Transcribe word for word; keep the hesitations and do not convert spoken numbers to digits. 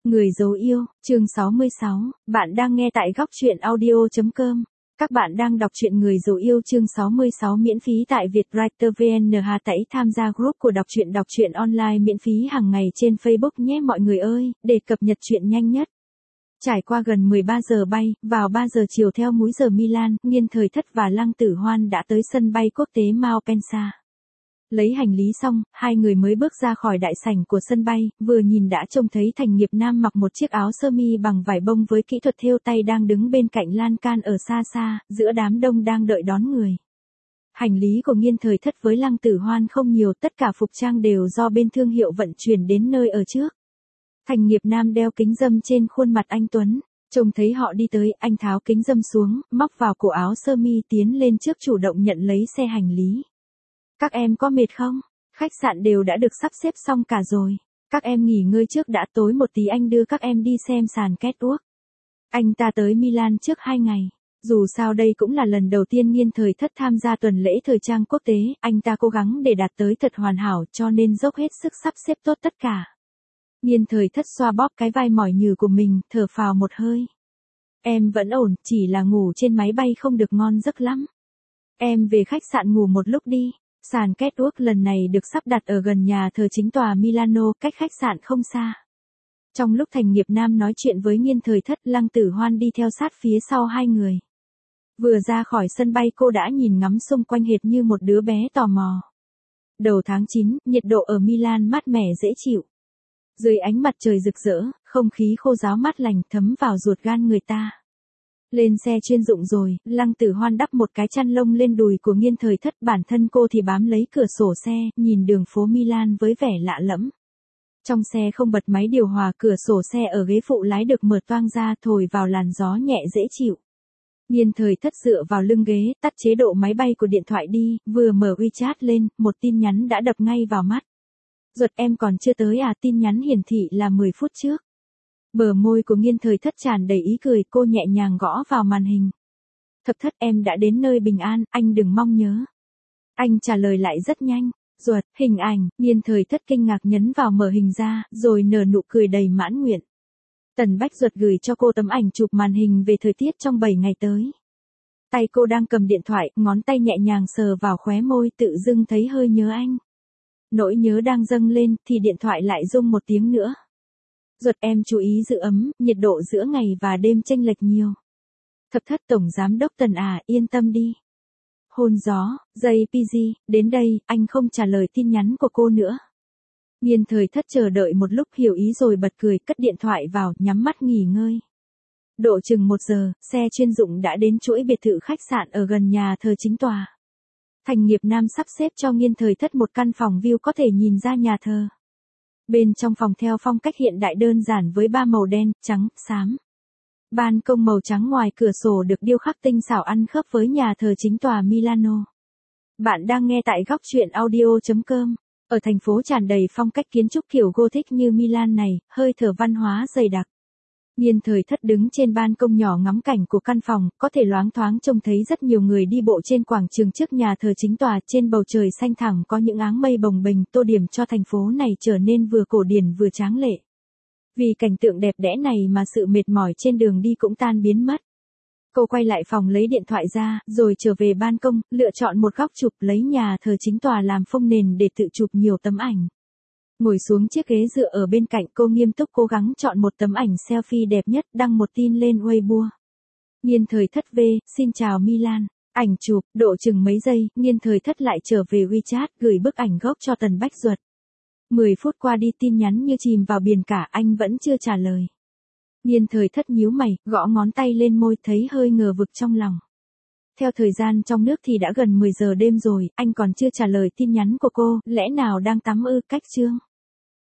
Người dấu yêu, chương sáu mươi sáu, bạn đang nghe tại góc truyện audio chấm com. Các bạn đang đọc truyện Người dấu yêu chương sáu mươi sáu miễn phí tại Vietwriter vê en. Hà Tẩy tham gia group của đọc truyện đọc truyện online miễn phí hàng ngày trên Facebook nhé mọi người ơi, để cập nhật truyện nhanh nhất. Trải qua gần mười ba giờ bay, vào ba giờ chiều theo múi giờ Milan, Nghiên Thời Thất và Lăng Tử Hoan đã tới sân bay quốc tế Malpensa. Lấy hành lý xong, hai người mới bước ra khỏi đại sảnh của sân bay, vừa nhìn đã trông thấy Thành Nghiệp Nam mặc một chiếc áo sơ mi bằng vải bông với kỹ thuật thêu tay đang đứng bên cạnh lan can ở xa xa, giữa đám đông đang đợi đón người. Hành lý của Nghiên Thời Thất với Lăng Tử Hoan không nhiều, tất cả phục trang đều do bên thương hiệu vận chuyển đến nơi ở trước. Thành Nghiệp Nam đeo kính râm trên khuôn mặt anh tuấn, trông thấy họ đi tới, anh tháo kính râm xuống, móc vào cổ áo sơ mi tiến lên trước chủ động nhận lấy xe hành lý. Các em có mệt không? Khách sạn đều đã được sắp xếp xong cả rồi. Các em nghỉ ngơi trước đã, tối một tí anh đưa các em đi xem sàn catwalk. Anh ta tới Milan trước hai ngày. Dù sao đây cũng là lần đầu tiên Nghiên Thời Thất tham gia tuần lễ thời trang quốc tế, anh ta cố gắng để đạt tới thật hoàn hảo cho nên dốc hết sức sắp xếp tốt tất cả. Nghiên Thời Thất xoa bóp cái vai mỏi nhừ của mình, thở phào một hơi. Em vẫn ổn, chỉ là ngủ trên máy bay không được ngon giấc lắm. Em về khách sạn ngủ một lúc đi. Sàn catwalk lần này được sắp đặt ở gần nhà thờ chính tòa Milano, cách khách sạn không xa. Trong lúc Thành Nghiệp Nam nói chuyện với Nghiên Thời Thất, Lăng Tử Hoan đi theo sát phía sau hai người. Vừa ra khỏi sân bay cô đã nhìn ngắm xung quanh hệt như một đứa bé tò mò. Đầu tháng chín, nhiệt độ ở Milan mát mẻ dễ chịu. Dưới ánh mặt trời rực rỡ, không khí khô ráo mát lành thấm vào ruột gan người ta. Lên xe chuyên dụng rồi, Lăng Tử Hoan đắp một cái chăn lông lên đùi của Nghiên Thời Thất, bản thân cô thì bám lấy cửa sổ xe, nhìn đường phố Milan với vẻ lạ lẫm. Trong xe không bật máy điều hòa, cửa sổ xe ở ghế phụ lái được mở toang ra, thổi vào làn gió nhẹ dễ chịu. Nghiên Thời Thất dựa vào lưng ghế, tắt chế độ máy bay của điện thoại đi, vừa mở WeChat lên, một tin nhắn đã đập ngay vào mắt. Ruột em còn chưa tới à, tin nhắn hiển thị là mười phút trước. Bờ môi của Nghiên Thời Thất tràn đầy ý cười, cô nhẹ nhàng gõ vào màn hình. Thập Thất em đã đến nơi bình an, anh đừng mong nhớ. Anh trả lời lại rất nhanh. Ruột, hình ảnh, Nghiên Thời Thất kinh ngạc nhấn vào mở hình ra, rồi nở nụ cười đầy mãn nguyện. Tần Bách Duật gửi cho cô tấm ảnh chụp màn hình về thời tiết trong bảy ngày tới. Tay cô đang cầm điện thoại, ngón tay nhẹ nhàng sờ vào khóe môi, tự dưng thấy hơi nhớ anh. Nỗi nhớ đang dâng lên, thì điện thoại lại rung một tiếng nữa. Ruột em chú ý giữ ấm, nhiệt độ giữa ngày và đêm chênh lệch nhiều. Thập Thất Tổng Giám đốc Tần à, yên tâm đi. Hôn gió, giây pê giê, đến đây, anh không trả lời tin nhắn của cô nữa. Nghiên Thời Thất chờ đợi một lúc hiểu ý rồi bật cười, cất điện thoại vào, nhắm mắt nghỉ ngơi. Độ chừng một giờ, xe chuyên dụng đã đến chuỗi biệt thự khách sạn ở gần nhà thờ chính tòa. Thành Nghiệp Nam sắp xếp cho Nghiên Thời Thất một căn phòng view có thể nhìn ra nhà thờ. Bên trong phòng theo phong cách hiện đại đơn giản với ba màu đen, trắng, xám. Ban công màu trắng ngoài cửa sổ được điêu khắc tinh xảo ăn khớp với nhà thờ chính tòa Milano. Bạn đang nghe tại góc truyện audio chấm com. Ở thành phố tràn đầy phong cách kiến trúc kiểu Gothic như Milan này, hơi thở văn hóa dày đặc. Nghiên Thời Thất đứng trên ban công nhỏ ngắm cảnh của căn phòng, có thể loáng thoáng trông thấy rất nhiều người đi bộ trên quảng trường trước nhà thờ chính tòa, trên bầu trời xanh thẳm có những áng mây bồng bềnh, tô điểm cho thành phố này trở nên vừa cổ điển vừa tráng lệ. Vì cảnh tượng đẹp đẽ này mà sự mệt mỏi trên đường đi cũng tan biến mất. Cô quay lại phòng lấy điện thoại ra, rồi trở về ban công, lựa chọn một góc chụp, lấy nhà thờ chính tòa làm phông nền để tự chụp nhiều tấm ảnh. Ngồi xuống chiếc ghế dựa ở bên cạnh, cô nghiêm túc cố gắng chọn một tấm ảnh selfie đẹp nhất, đăng một tin lên Weibo. Nghiên Thời Thất V, xin chào Milan. Ảnh chụp, độ chừng mấy giây, Nghiên Thời Thất lại trở về WeChat, gửi bức ảnh gốc cho Tần Bách Duật. mười phút qua đi, tin nhắn như chìm vào biển cả, anh vẫn chưa trả lời. Nghiên Thời Thất nhíu mày, gõ ngón tay lên môi, thấy hơi ngờ vực trong lòng. Theo thời gian trong nước thì đã gần mười giờ đêm rồi, anh còn chưa trả lời tin nhắn của cô, lẽ nào đang tắm ư? Cách chương.